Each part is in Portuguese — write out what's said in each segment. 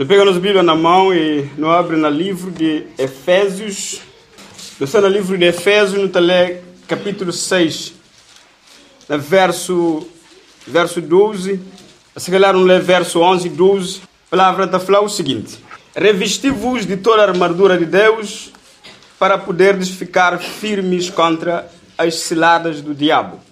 Não pega a Bíblia na mão e não abre no livro de Efésios. Não está no livro de Efésios, não está lê capítulo 6, no verso 12. Se calhar não lê verso 11 e 12. A palavra está a falar o seguinte: revesti-vos de toda a armadura de Deus para poderdes ficar firmes contra as ciladas do diabo.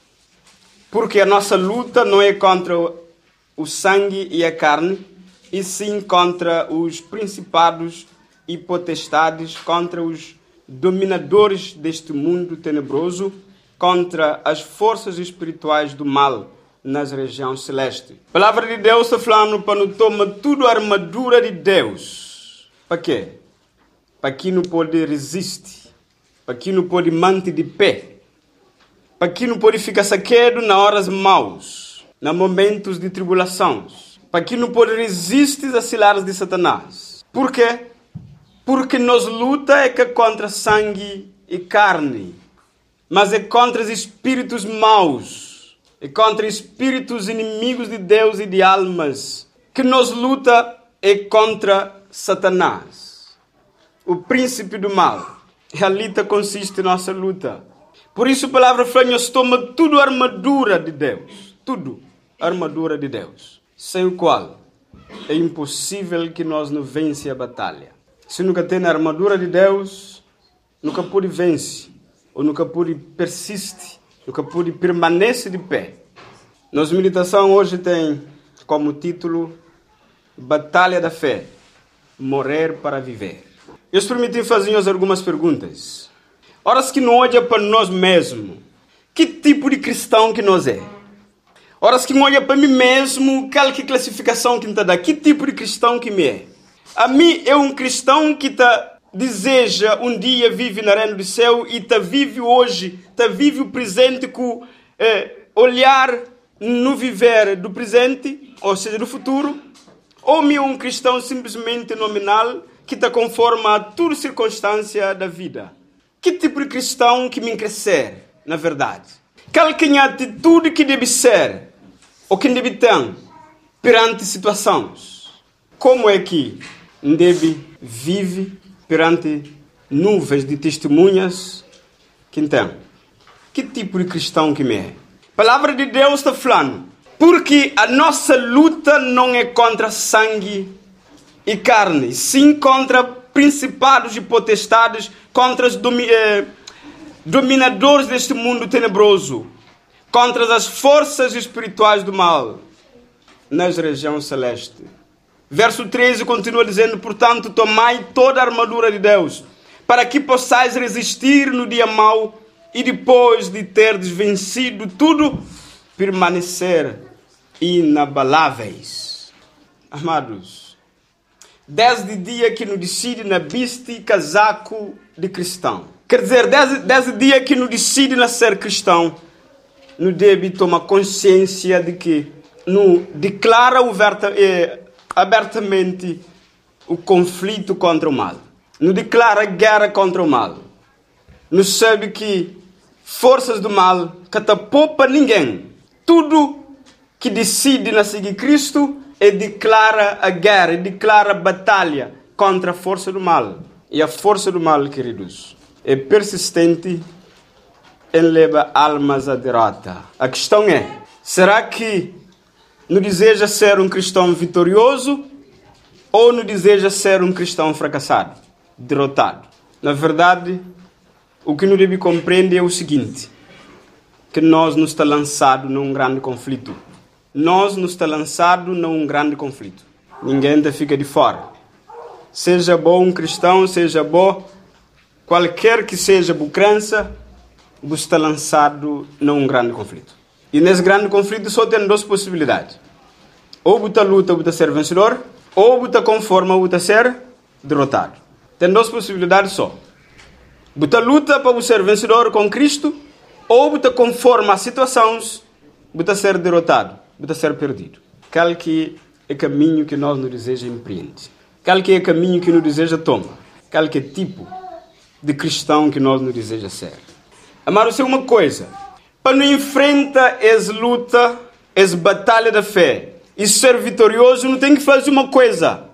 Porque a nossa luta não é contra o sangue e a carne, e sim contra os principados e potestades, contra os dominadores deste mundo tenebroso, contra as forças espirituais do mal nas regiões celestes. A palavra de Deus está falando para não tomar tudo a armadura de Deus. Para quê? Para que não pode resistir, para que não pode manter de pé, para que não pode ficar saqueado nas horas maus, nos momentos de tribulações, para que não pode resistir às ciladas de Satanás. Por quê? Porque nossa luta é contra sangue e carne, mas é contra os espíritos maus, é contra espíritos inimigos de Deus e de almas, que nossa luta é contra Satanás, o príncipe do mal. E a luta consiste em nossa luta. Por isso a palavra fala: nós toma tudo a armadura de Deus, tudo a armadura de Deus, sem o qual é impossível que nós não vence a batalha. Se nunca tem a armadura de Deus, nunca pode vencer, ou nunca pode persistir, nunca pode permanecer de pé. Nossa meditação hoje tem como título Batalha da Fé, morrer para viver. Eu se permiti fazer-nos algumas perguntas. Horas que não olha para nós mesmos, que tipo de cristão que nós é? Horas que não olha para mim mesmo, qual que classificação que está dá? Que tipo de cristão que me é? A mim é um cristão que deseja um dia vive na reino do céu e vive hoje, vive o presente com olhar no viver do presente, ou seja, do futuro. Ou me é um cristão simplesmente nominal que está conforme a toda circunstância da vida. Que tipo de cristão que me crescer, na verdade? Qual que é a atitude que deve ser, ou que deve ter, perante situações? Como é que deve viver perante nuvens de testemunhas que tem? Que tipo de cristão que me é? A palavra de Deus está falando, porque a nossa luta não é contra sangue e carne, sim contra principados e potestades, contra os dominadores deste mundo tenebroso, contra as forças espirituais do mal nas regiões celestes. Verso 13 continua dizendo: portanto, tomai toda a armadura de Deus, para que possais resistir no dia mau e depois de terdes vencido tudo, permanecer inabaláveis. Amados, desde dia que nos decide na veste casaco de cristão. Quer dizer, desde dia que nos decide na ser cristão, nos deve tomar consciência de que nos declara abertamente o conflito contra o mal. Nos declara guerra contra o mal. Nos sabe que forças do mal que não poupa ninguém. Tudo que decide na seguir Cristo declara a guerra, declara a batalha contra a força do mal. E a força do mal, queridos, é persistente e leva almas à derrota. A questão é: será que não deseja ser um cristão vitorioso ou não deseja ser um cristão fracassado, derrotado? Na verdade, o que não deve compreender é o seguinte: que nós nos está lançado num grande conflito. Nós nos está lançado num grande conflito. Ninguém fica de fora. Seja bom um cristão, seja bom qualquer que seja a crença, você está lançado num grande conflito. E nesse grande conflito só tem duas possibilidades: ou você luta, você ser vencedor, ou você conforma, você ser derrotado. Tem duas possibilidades só. Você luta para ser vencedor com Cristo, ou você conforma as situações, você ser derrotado, você ser perdido. Qual que é o caminho que nós nos deseja empreender? Qual que é o caminho que nos deseja tomar? Qual que é o tipo de cristão que nós nos deseja ser? Amados, é uma coisa: para não enfrentar essa luta, essa batalha da fé e ser vitorioso, não tem que fazer uma coisa: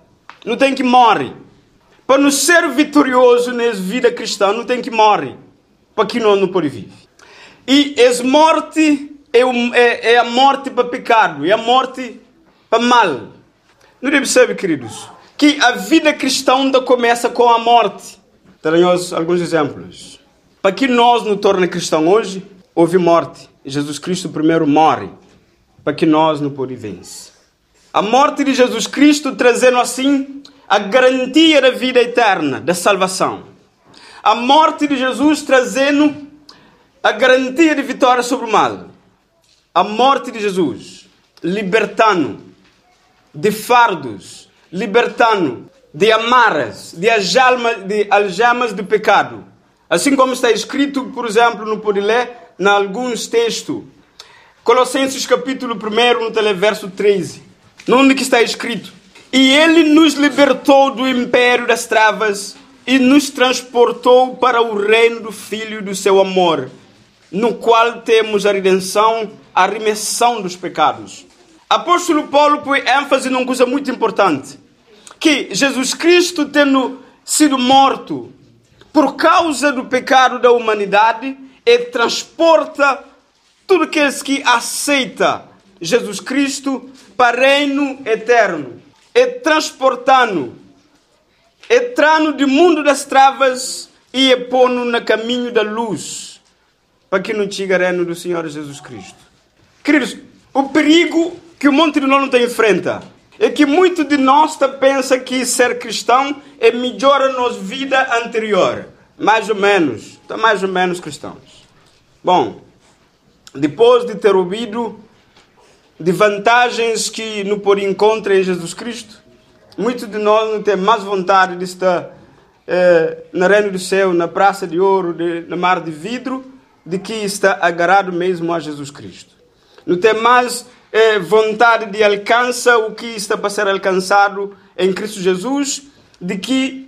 não tem que morrer. Para não ser vitorioso na vida cristã, não tem que morrer. Para que nós não podemos viver. E essa morte é a morte para pecado, é a morte para mal. Não deve saber, queridos, que a vida cristã ainda começa com a morte. Teremos alguns exemplos. Para que nós nos torne cristãos hoje, houve morte. Jesus Cristo primeiro morre, para que nós não podemos vencer. A morte de Jesus Cristo trazendo assim a garantia da vida eterna, da salvação. A morte de Jesus trazendo a garantia de vitória sobre o mal. A morte de Jesus libertando de fardos, libertando de amarras, de algemas do pecado. Assim como está escrito, por exemplo, no pode ler, em alguns textos. Colossenses capítulo 1, no verso 13. Onde que está escrito? E ele nos libertou do império das trevas e nos transportou para o reino do Filho do seu amor, no qual temos a redenção, a remissão dos pecados. Apóstolo Paulo põe ênfase numa coisa muito importante, que Jesus Cristo, tendo sido morto por causa do pecado da humanidade, ele transporta tudo aqueles que aceita Jesus Cristo para o reino eterno. É transportando, entrando do mundo das trevas e pondo no caminho da luz, para que não chegue ao reino do Senhor Jesus Cristo. Queridos, o perigo que um monte de nós não tem enfrenta é que muito de nós pensa que ser cristão é melhor a nossa vida anterior. Mais ou menos cristãos. Bom, depois de ter ouvido de vantagens que não por encontrar em Jesus Cristo, muitos de nós não tem mais vontade de estar no reino do céu, na praça de ouro, no mar de vidro, de que está agarrado mesmo a Jesus Cristo. Não tem mais vontade de alcançar o que está para ser alcançado em Cristo Jesus, de que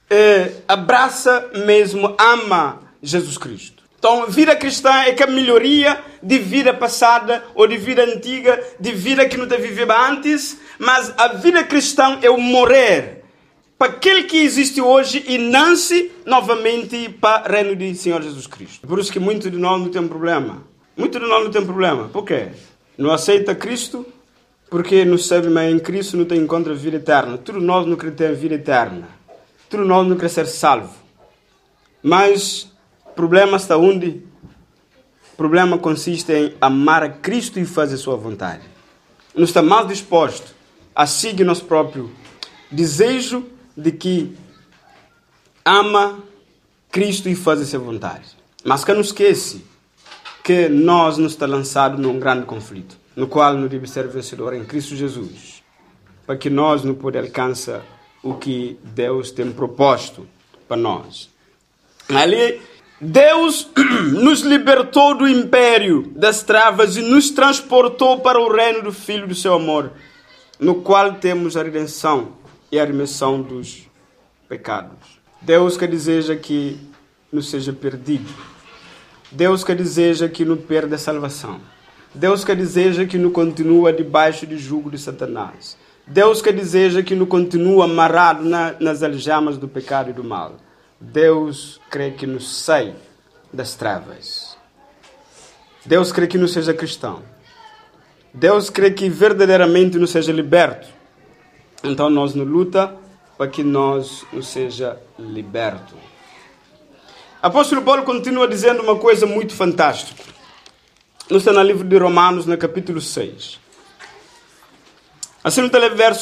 abraça mesmo, ama Jesus Cristo. Então, vida cristã é que a melhoria de vida passada ou de vida antiga, de vida que não te viveu antes, mas a vida cristã é o morrer para aquele que existe hoje e nasce novamente para o reino do Senhor Jesus Cristo. Por isso que muitos de nós não tem problema. Muitos de nós não tem problema. Por quê? Não aceita Cristo, porque não sabe, mas em Cristo não tem encontro a vida eterna. Todos nós não queremos ter a vida eterna. Todos nós não queremos ser salvos. Mas o problema está onde? O problema consiste em amar a Cristo e fazer sua vontade. Não está mais disposto a seguir nosso próprio desejo de que ama Cristo e fazer sua vontade. Mas que não esquece que nós nos está lançado num grande conflito, no qual não deve ser vencedor em Cristo Jesus, para que nós não podemos alcançar o que Deus tem proposto para nós. Ali, Deus nos libertou do império das trevas e nos transportou para o reino do Filho do seu amor, no qual temos a redenção e a remissão dos pecados. Deus que deseja que não seja perdido. Deus que deseja que não perda a salvação. Deus que deseja que não continue debaixo do jugo de Satanás. Deus que deseja que não continue amarrado nas algemas do pecado e do mal. Deus crê que nos sai das trevas. Deus crê que não seja cristão. Deus crê que verdadeiramente não seja liberto. Então nós nos luta para que nós não seja liberto. Apóstolo Paulo continua dizendo uma coisa muito fantástica. Está no livro de Romanos, no capítulo 6. Assim no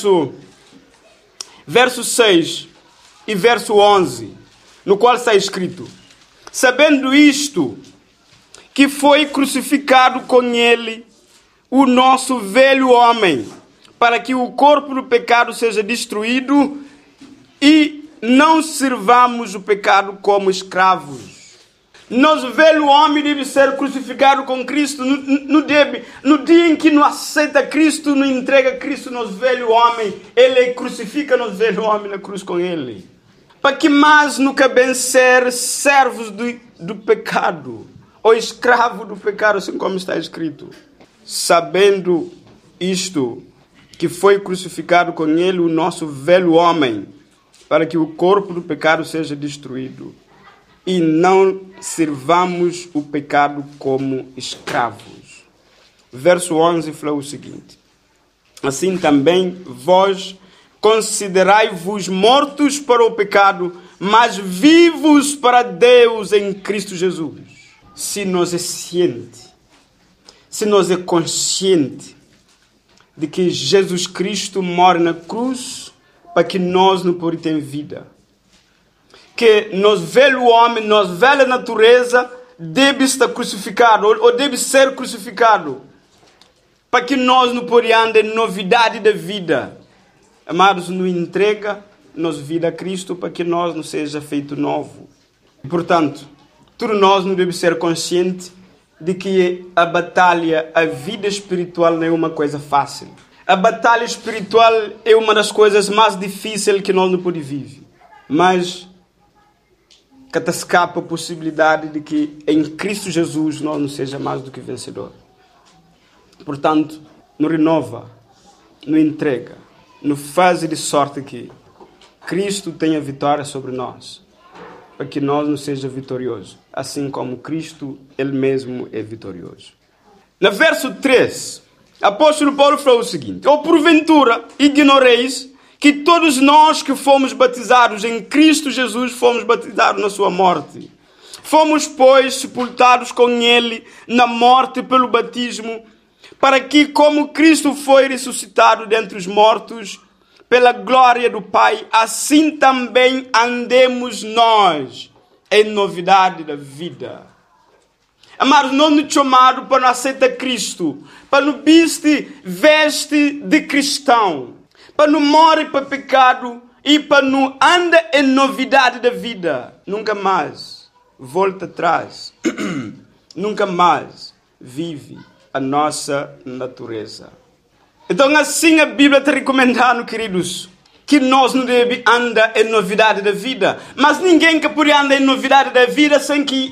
verso 6 e verso 11, no qual está escrito: sabendo isto, que foi crucificado com ele o nosso velho homem, para que o corpo do pecado seja destruído e não sirvamos o pecado como escravos. Nosso velho homem deve ser crucificado com Cristo. No dia em que não aceita Cristo, não entrega Cristo, nosso velho homem, ele crucifica nosso velho homem na cruz com ele. Para que mais nunca bem ser servos do pecado, ou escravo do pecado, assim como está escrito. Sabendo isto, que foi crucificado com ele o nosso velho homem, para que o corpo do pecado seja destruído e não sirvamos o pecado como escravos. Verso 11 fala o seguinte: assim também vós considerai-vos mortos para o pecado, mas vivos para Deus em Cristo Jesus. Se nós é ciente, se nós é consciente de que Jesus Cristo morre na cruz para que nós não podemos ter vida, que nosso velho homem, nossa velha natureza deve estar crucificado ou deve ser crucificado para que nós não podemos ter novidade da vida. Amados, nos entrega nossa vida a Cristo para que nós não seja feito novo. E, portanto, todos nós não devemos ser conscientes de que a batalha, a vida espiritual não é uma coisa fácil. A batalha espiritual é uma das coisas mais difíceis que nós não podemos viver. Mas que te escapa a possibilidade de que em Cristo Jesus nós não seja mais do que vencedor. Portanto, nos renova, nos entrega, nos faz de sorte que Cristo tenha vitória sobre nós, para que nós não seja vitorioso, assim como Cristo, Ele mesmo é vitorioso. No verso 3, apóstolo Paulo falou o seguinte: ou porventura ignoreis que todos nós que fomos batizados em Cristo Jesus fomos batizados na sua morte. Fomos, pois, sepultados com Ele na morte pelo batismo, para que, como Cristo foi ressuscitado dentre os mortos, pela glória do Pai, assim também andemos nós em novidade da vida. Amados, não nos chamaram para não aceitar Cristo, para não veste de cristão, para não morrer para pecado e para não andar em novidade da vida. Nunca mais volta atrás, nunca mais vive a nossa natureza. Então assim a Bíblia está recomendando, queridos, que nós não devemos andar em novidade da vida. Mas ninguém que pode andar em novidade da vida sem que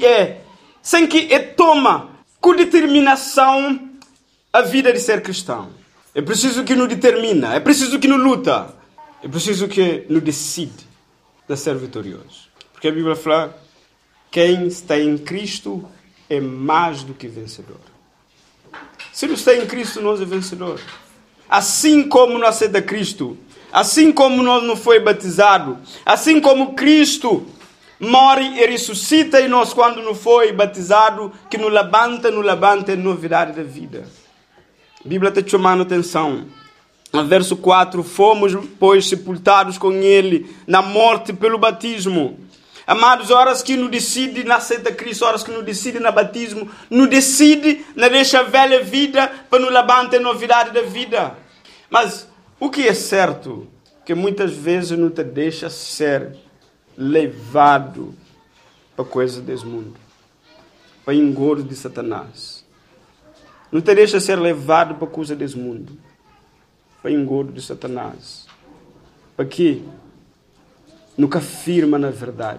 toma com determinação a vida de ser cristão. É preciso que nos determina, é preciso que nos luta, é preciso que nos decide de ser vitorioso. Porque a Bíblia fala: quem está em Cristo é mais do que vencedor. Se não está em Cristo, nós é vencedor. Assim como nós aceita Cristo, assim como nós não foi batizado, assim como Cristo morre e ressuscita e nós quando não foi batizado, que nos levanta em novidade da vida. A Bíblia está chamando atenção. No verso 4, fomos, pois, sepultados com Ele na morte pelo batismo. Amados, horas que nos decide na aceita Cristo, horas que nos decide na batismo, nos decide na deixa a velha vida para nos levantar em novidade da vida. Mas o que é certo, que muitas vezes não te deixa ser levado para coisas desse mundo, para engordo de Satanás. Não te deixa ser levado para coisas desse mundo, para engordo de Satanás. Para quê? Nunca afirma na verdade.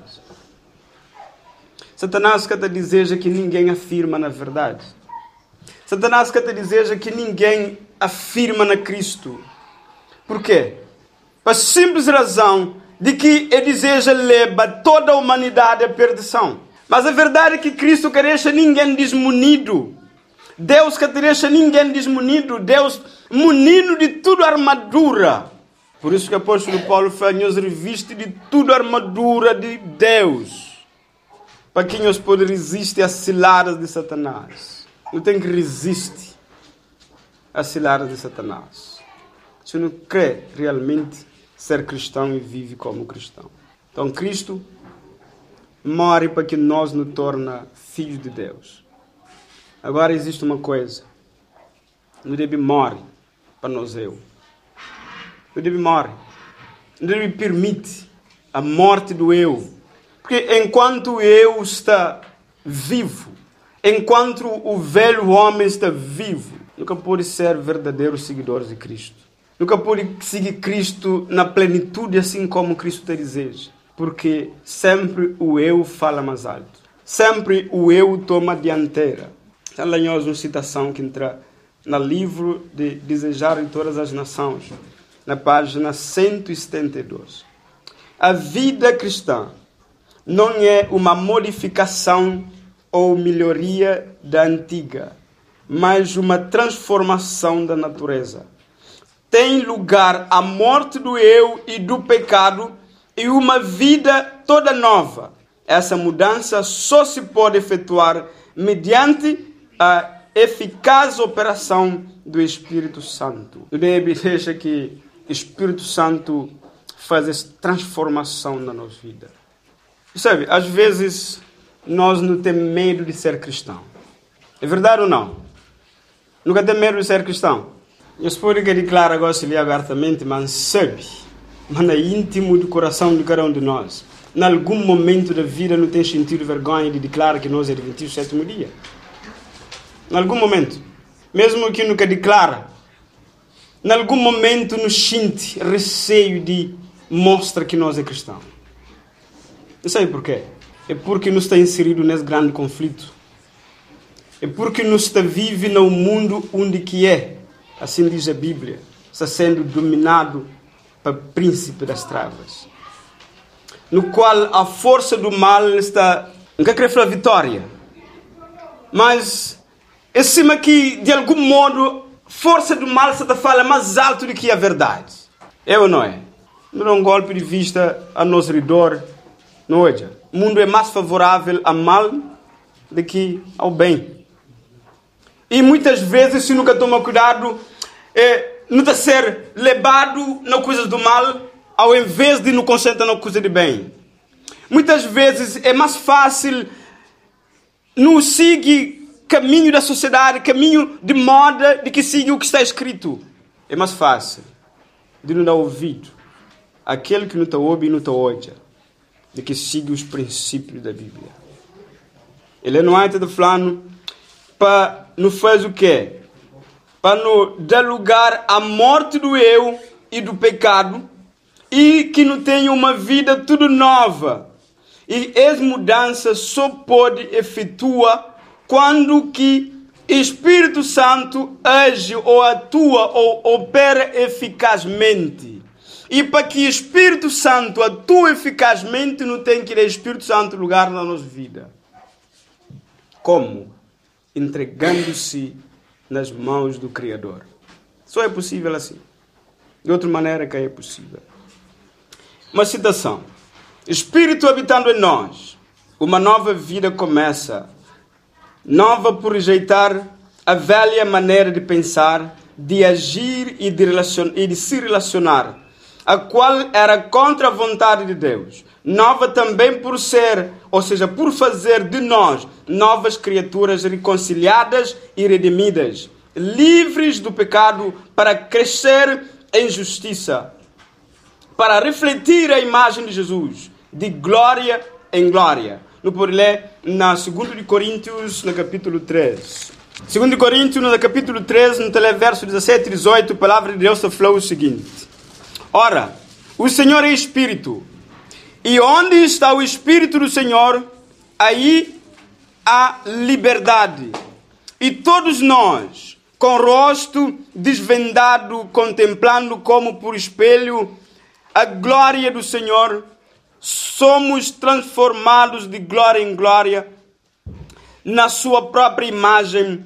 Satanás quer te dizer que ninguém afirma na verdade. Satanás quer te dizer que ninguém afirma na Cristo. Por quê? Por simples razão de que ele deseja levar toda a humanidade à perdição. Mas a verdade é que Cristo quer deixar ninguém desmunido. Deus quer deixar ninguém desmunido. Deus munido de toda a armadura. Por isso que o apóstolo Paulo fala: nos reviste de toda a armadura de Deus, para que nós podemos resistir às ciladas de Satanás. Não tem que resistir às ciladas de Satanás. Se não quer realmente ser cristão e vive como cristão. Então Cristo morre para que nós nos torne filhos de Deus. Agora existe uma coisa: não deve morrer para nós eu. Não deve morrer. Não deve permitir a morte do eu. Porque enquanto o eu está vivo, enquanto o velho homem está vivo, nunca pode ser verdadeiros seguidores de Cristo. Nunca pode seguir Cristo na plenitude assim como Cristo te deseja. Porque sempre o eu fala mais alto. Sempre o eu toma a dianteira. Está lá em uma citação que no livro de Desejar em Todas as Nações, na página 172. A vida cristã não é uma modificação ou melhoria da antiga, mas uma transformação da natureza. Tem lugar a morte do eu e do pecado e uma vida toda nova. Essa mudança só se pode efetuar mediante a eficaz operação do Espírito Santo. O Deus deixa que o Espírito Santo faz essa transformação na nossa vida. Sabe, às vezes nós não temos medo de ser cristão. É verdade ou não? Nunca tem medo de ser cristão. Eu espero que declare agora se lhe abertamente, mas sabe, mas é íntimo do coração de cada um de nós. Em algum momento da vida não tem sentido vergonha de declarar que nós é adventistas do sétimo dia. Em algum momento. Mesmo que nunca declara, em algum momento nos sente receio de mostrar que nós é cristão. Não sei porquê. É porque nos está inserido nesse grande conflito. É porque nos está vive no mundo onde que é, assim diz a Bíblia, está sendo dominado pelo príncipe das trevas. No qual a força do mal está, não quer querer falar vitória, mas em cima que, de algum modo, força do mal está a falar mais alto do que a verdade. É ou não é? Não dá um golpe de vista a nosso redor, não é? O mundo é mais favorável ao mal do que ao bem. E muitas vezes, se nunca toma cuidado, não está ser levado nas coisas do mal, ao invés de nos concentrar na coisa de bem. Muitas vezes é mais fácil não seguir caminho da sociedade, caminho de moda, de que seguir o que está escrito. É mais fácil de não dar ouvido àquele que não te ouve e não te olha, de que seguir os princípios da Bíblia. Ele não é de plano para não fazer o quê? Para não dar lugar à morte do eu e do pecado, e que não tenha uma vida tudo nova. E essa mudança só pode efetuar quando que Espírito Santo age ou atua ou opera eficazmente. E para que Espírito Santo atue eficazmente, não tem que dar Espírito Santo lugar na nossa vida. Como? Entregando-se nas mãos do Criador. Só é possível assim. De outra maneira que é possível. Uma citação. Espírito habitando em nós, uma nova vida começa. Nova por rejeitar a velha maneira de pensar, de agir e de se relacionar, a qual era contra a vontade de Deus. Nova também por ser, ou seja, por fazer de nós novas criaturas reconciliadas e redimidas, livres do pecado para crescer em justiça, para refletir a imagem de Jesus, de glória em glória. No por ler na 2 Coríntios, no capítulo 3. 2 Coríntios, no capítulo 3, no verso 17 e 18, a palavra de Deus falou o seguinte: Ora, o Senhor é Espírito, e onde está o Espírito do Senhor, aí há liberdade. E todos nós, com o rosto desvendado, contemplando como por espelho a glória do Senhor, somos transformados de glória em glória na sua própria imagem,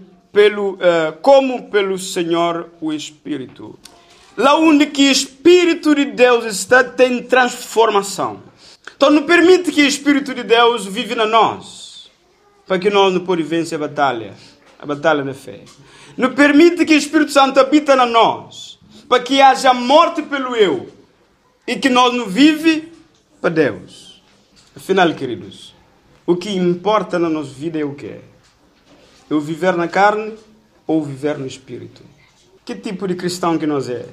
como pelo Senhor o Espírito. Lá onde que o Espírito de Deus está, tem transformação. Então não permite que o Espírito de Deus vive na nós, para que nós não podemos vencer a batalha da fé. Não permite que o Espírito Santo habita na nós, para que haja morte pelo eu, e que nós não vive para Deus. Afinal, queridos, o que importa na nossa vida é o que é? É o viver na carne ou viver no Espírito? Que tipo de cristão que nós é?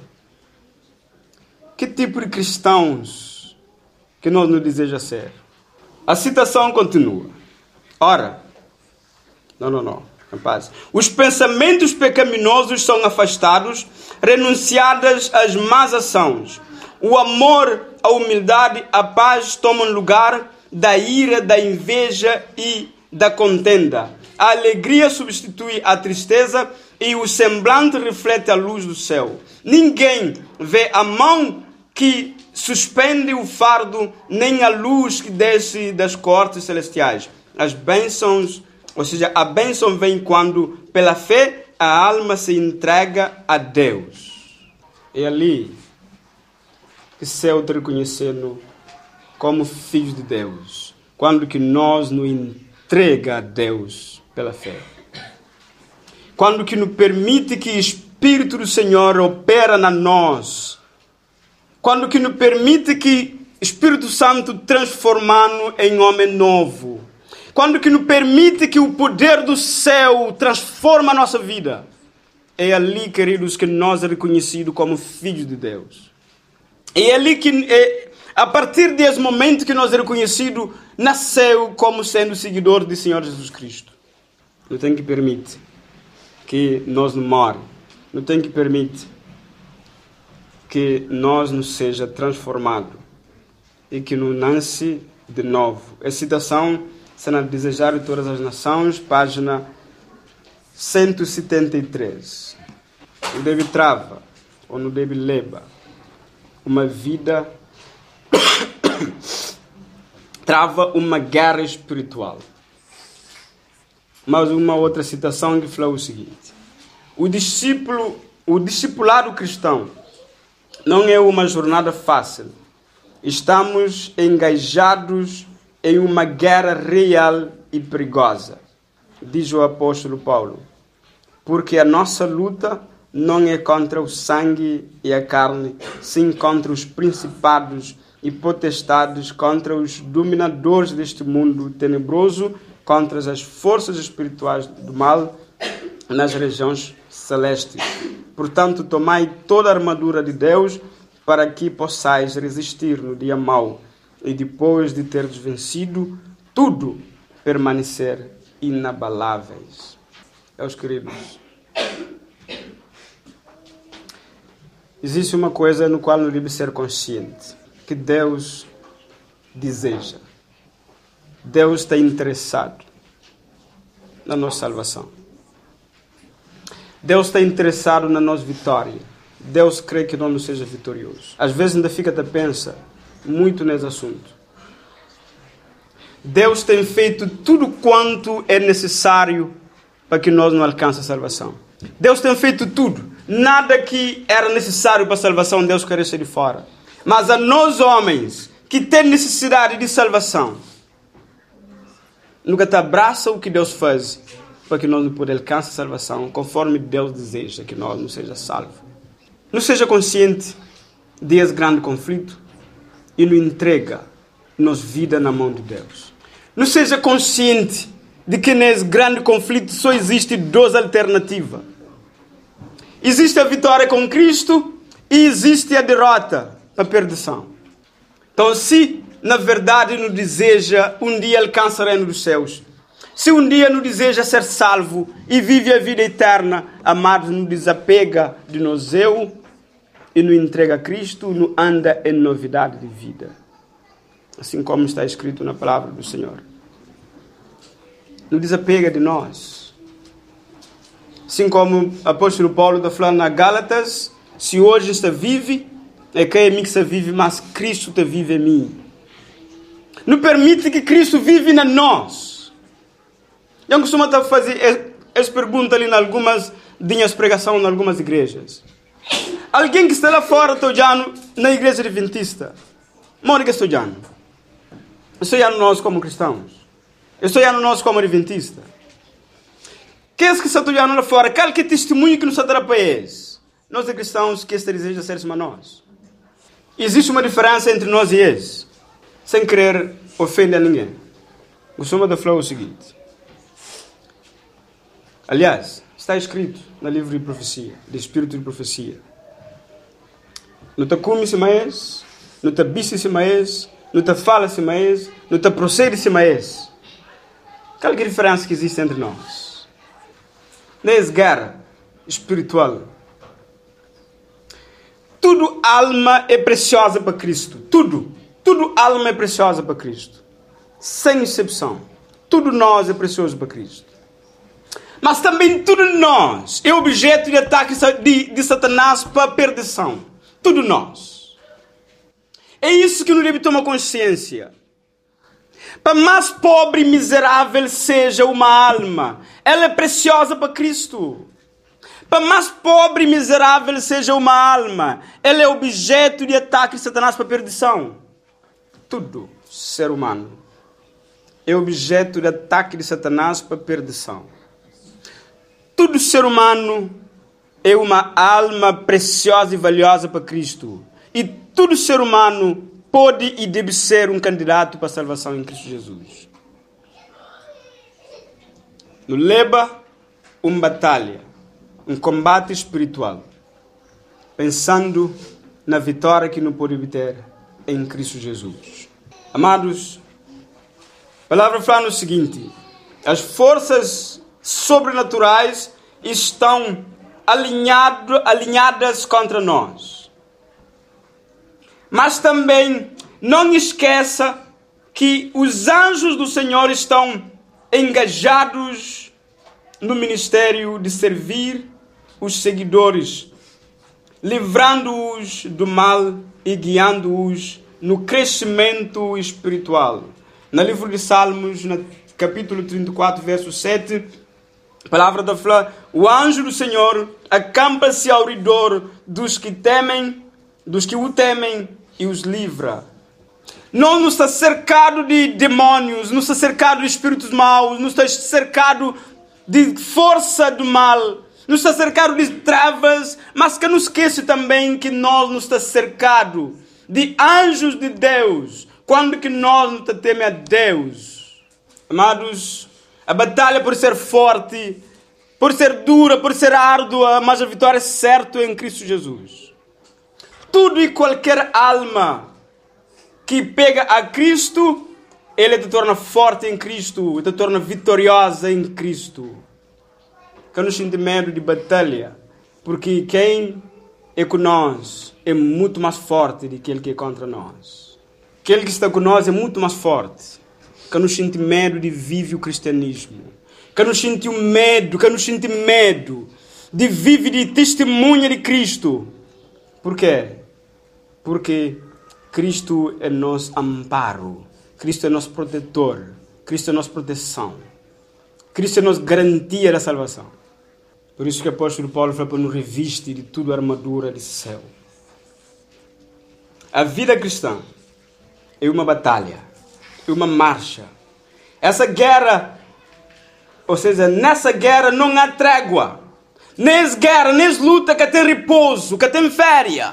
Que tipo de cristãos que nós não desejamos ser? A citação continua. Ora, não. Rapaz. Os pensamentos pecaminosos são afastados, renunciadas as más ações. O amor, a humildade, a paz tomam lugar da ira, da inveja e da contenda. A alegria substitui a tristeza e o semblante reflete a luz do céu. Ninguém vê a mão que suspende o fardo, nem a luz que desce das cortes celestiais. As bênçãos, ou seja, a bênção vem quando, pela fé, a alma se entrega a Deus. É ali que o céu te reconhecendo como filhos de Deus. Quando que nós nos entrega a Deus pela fé. Quando que nos permite que o Espírito do Senhor opera na nós. Quando que nos permite que o Espírito Santo transforma-nos em homem novo. Quando que nos permite que o poder do céu transforma a nossa vida. É ali, queridos, que nós é reconhecidos como filhos de Deus. É ali que, a partir desse momento que nós é reconhecidos, nasceu como sendo seguidor do Senhor Jesus Cristo. Não tem que permitir que nós não morre. Não tem que permitir que nós nos seja transformado e que nos nasce de novo. A citação será Desejar de Todas as Nações, página 173. Não deve trava, ou não deve leva, uma vida trava uma guerra espiritual. Mas uma outra citação que fala o seguinte: o discipulado cristão não é uma jornada fácil. Estamos engajados em uma guerra real e perigosa, diz o apóstolo Paulo, porque a nossa luta não é contra o sangue e a carne, sim contra os principados e potestades, contra os dominadores deste mundo tenebroso, contra as forças espirituais do mal nas regiões celestes. Portanto, tomai toda a armadura de Deus para que possais resistir no dia mau e depois de teres vencido tudo, permanecer inabaláveis. Meus queridos, existe uma coisa no qual não deve ser consciente, que Deus deseja. Deus está interessado na nossa salvação. Deus está interessado na nossa vitória. Deus crê que nós não seja vitorioso. Às vezes ainda fica a pensar muito nesse assunto. Deus tem feito tudo quanto é necessário para que nós não alcancemos a salvação. Deus tem feito tudo. Nada que era necessário para a salvação, Deus quer deixar de fora. Mas a nós homens que têm necessidade de salvação, nunca te abraça o que Deus faz para que nós não podemos alcançar a salvação conforme Deus deseja que nós não seja salvo. Não seja consciente desse grande conflito e não entrega nossa vida na mão de Deus. Não seja consciente de que nesse grande conflito só existe duas alternativas. Existe a vitória com Cristo e existe a derrota, a perdição. Então, se na verdade nos deseja um dia alcançar o reino dos céus, se um dia nos deseja ser salvo e vive a vida eterna, amados, nos desapega de nós eu e nos entrega a Cristo, nos anda em novidade de vida. Assim como está escrito na palavra do Senhor. Nos desapega de nós. Assim como o apóstolo Paulo está falando na Gálatas, se hoje está vive, é que é mim que está vive, mas Cristo está vive em mim. Não permite que Cristo vive em nós. Eu costumo fazer essa pergunta ali em algumas minhas pregações em algumas igrejas. Alguém que está lá fora está olhando na igreja adventista. Mora que estou olhando. Estou olhando nós como cristãos. Estou olhando nós como adventistas. Quem é que está olhando lá fora? Qual que é testemunho que nos dará para eles? Nós cristãos que este deseja ser como nós. Existe uma diferença entre nós e eles. Sem querer ofender a ninguém. Costumo falar o seguinte. Aliás, está escrito no livro de profecia, de espírito de profecia. Não te come-se mais, não te bise-se mais, não te fala-se mais, não te procede-se mais. Qual é a diferença que existe entre nós? Nessa guerra espiritual. Tudo alma é preciosa para Cristo. Tudo alma é preciosa para Cristo. Sem exceção. Tudo nós é precioso para Cristo. Mas também tudo nós é objeto de ataque de Satanás para a perdição. Tudo nós. É isso que nos deve tomar consciência. Para mais pobre e miserável seja uma alma, ela é preciosa para Cristo. Para mais pobre e miserável seja uma alma, ela é objeto de ataque de Satanás para a perdição. Tudo ser humano é objeto de ataque de Satanás para a perdição. Todo ser humano é uma alma preciosa e valiosa para Cristo. E todo ser humano pode e deve ser um candidato para a salvação em Cristo Jesus. Nos leva uma batalha, um combate espiritual, pensando na vitória que não pode obter em Cristo Jesus. Amados, a palavra fala o seguinte: as forças sobrenaturais estão alinhadas contra nós. Mas também não esqueça que os anjos do Senhor estão engajados no ministério de servir os seguidores, livrando-os do mal e guiando-os no crescimento espiritual. No livro de Salmos, no capítulo 34, verso 7, a palavra da fala: o anjo do Senhor acampa-se ao redor dos que o temem e os livra. Não nos está cercado de demônios, não está cercado de espíritos maus, não está cercado de força do mal, não está cercado de trevas, mas que não esqueça também que nós nos está cercado de anjos de Deus, quando que nós não tememos a Deus. Amados, a batalha por ser forte, por ser dura, por ser árdua, mas a vitória é certa em Cristo Jesus. Tudo e qualquer alma que pega a Cristo, ele te torna forte em Cristo, te torna vitoriosa em Cristo. Que não sente medo de batalha, porque quem é com nós é muito mais forte do que aquele que é contra nós. Aquele que está com nós é muito mais forte. Que não sente medo de viver o cristianismo. Que não sente medo de viver de testemunha de Cristo. Por quê? Porque Cristo é nosso amparo. Cristo é nosso protetor. Cristo é nossa proteção. Cristo é nossa garantia da salvação. Por isso que o apóstolo Paulo fala para nos revestir de toda a armadura do céu. A vida cristã é uma batalha, é uma marcha. Essa guerra, ou seja, nessa guerra não há trégua. Nem guerra, nem luta que tem repouso, que tem férias.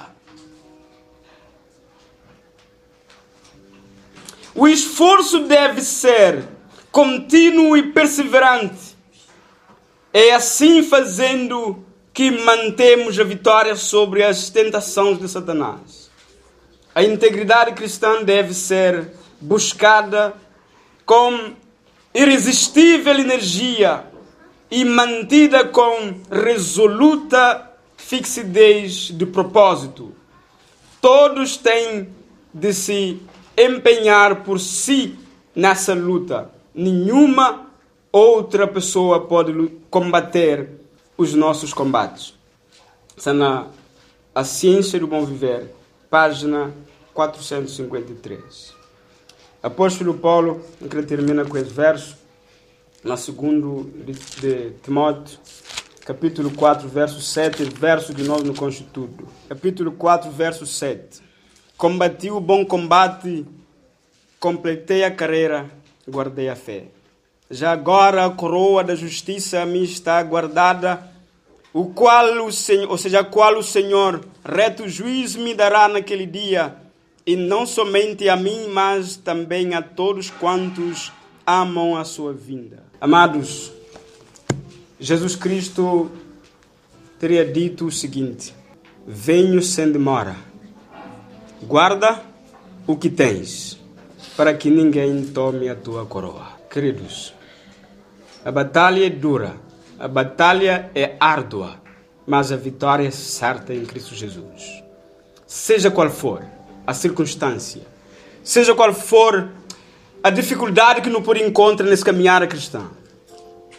O esforço deve ser contínuo e perseverante. É assim fazendo que mantemos a vitória sobre as tentações de Satanás. A integridade cristã deve ser buscada com irresistível energia e mantida com resoluta fixidez de propósito. Todos têm de se empenhar por si nessa luta. Nenhuma outra pessoa pode combater os nossos combates. Está na A Ciência do Bom Viver, página 453. Apóstolo Paulo, que termina com esse verso, na 2 de Timóteo, capítulo 4, verso 7, verso de nós no Constituto. Capítulo 4, verso 7. Combati o bom combate, completei a carreira, guardei a fé. Já agora a coroa da justiça me está guardada, a qual o Senhor, reto juiz, me dará naquele dia, e não somente a mim, mas também a todos quantos amam a sua vinda. Amados, Jesus Cristo teria dito o seguinte: venho sem demora, guarda o que tens, para que ninguém tome a tua coroa. Queridos, a batalha é dura, a batalha é árdua, mas a vitória é certa em Cristo Jesus. Seja qual for a circunstância, seja qual for a dificuldade que nos pode encontrar nesse caminhar cristão,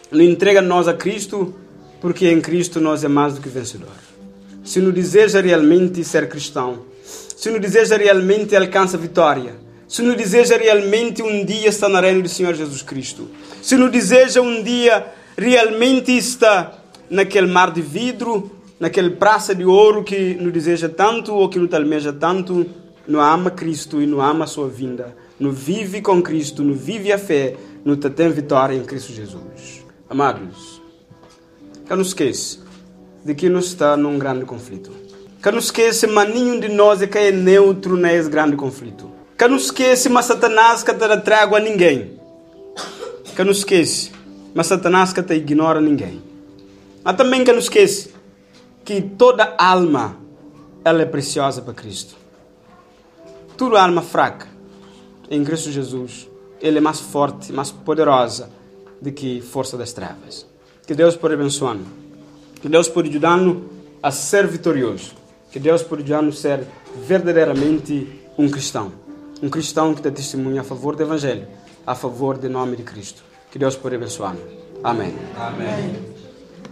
nos entrega nós a Cristo, porque em Cristo nós é mais do que vencedor. Se nos deseja realmente ser cristão, se nos deseja realmente alcançar vitória, se nos deseja realmente um dia estar na reino do Senhor Jesus Cristo, se nos deseja um dia realmente estar naquele mar de vidro, naquele praça de ouro que nos deseja tanto ou que nos almeja tanto, nos ama Cristo e nos ama a sua vinda, nos vive com Cristo, nos vive a fé, nos tem vitória em Cristo Jesus. Amados, que não esqueça de que nós está num grande conflito. Que não esqueça, mas nenhum de nós é neutro nesse grande conflito. Que não esqueça, mas Satanás que te trago a ninguém. Que não esqueça, mas Satanás que te ignora ninguém. Mas também que não esqueça que toda alma ela é preciosa para Cristo. Toda alma fraca em Cristo Jesus, ele é mais forte, mais poderosa do que força das trevas. Que Deus pode abençoar-nos. Que Deus pode ajudar-nos a ser vitorioso. Que Deus pode ajudar-nos a ser verdadeiramente um cristão. Um cristão que dá testemunho a favor do Evangelho, a favor do nome de Cristo. Que Deus pode abençoar-nos. Amém. Amém.